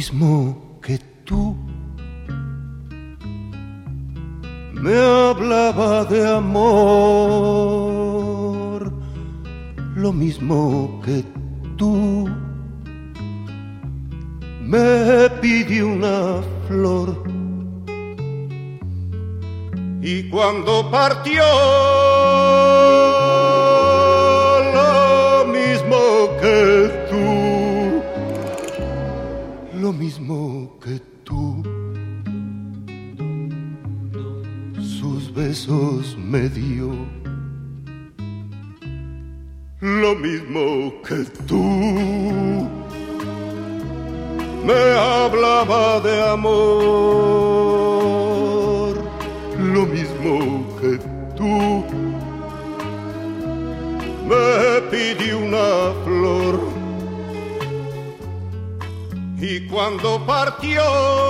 mismo que tú. Me hablaba de amor, lo mismo que tú. Me pidió una flor y cuando partió, lo mismo que tú, lo mismo que tú. Sus besos me dio, lo mismo que tú. Me hablaba de amor, lo mismo que tú. Me pidió una flor y cuando partió,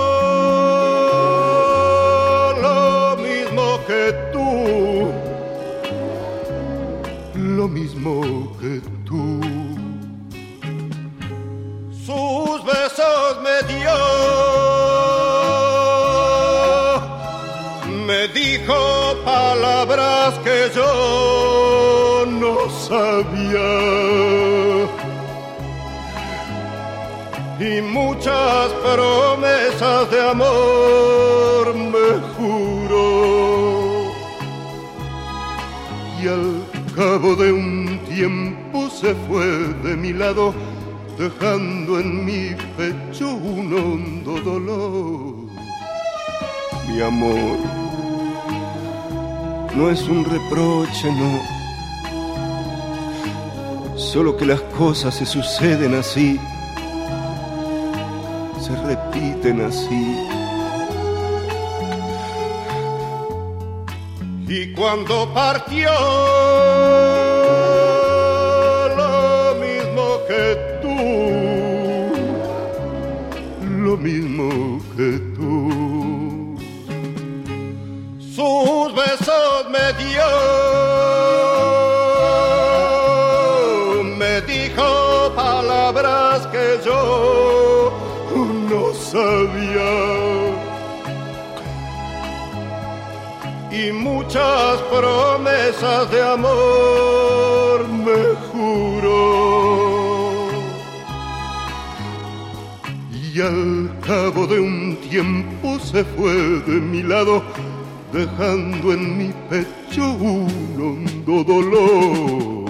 lo mismo que tú, lo mismo que tú. Sus besos me dio, me dijo palabras que yo no sabía y muchas promesas de amor me juró y al cabo de un tiempo se fue de mi lado, dejando en mi pecho un hondo dolor. Mi amor, no es un reproche, no. Solo que las cosas se suceden así, se repiten así. Y cuando partió, lo mismo que tú. Sus besos me dio, me dijo palabras que yo no sabía y muchas promesas de amor me juró. Y al cabo de un tiempo se fue de mi lado, dejando en mi pecho un hondo dolor.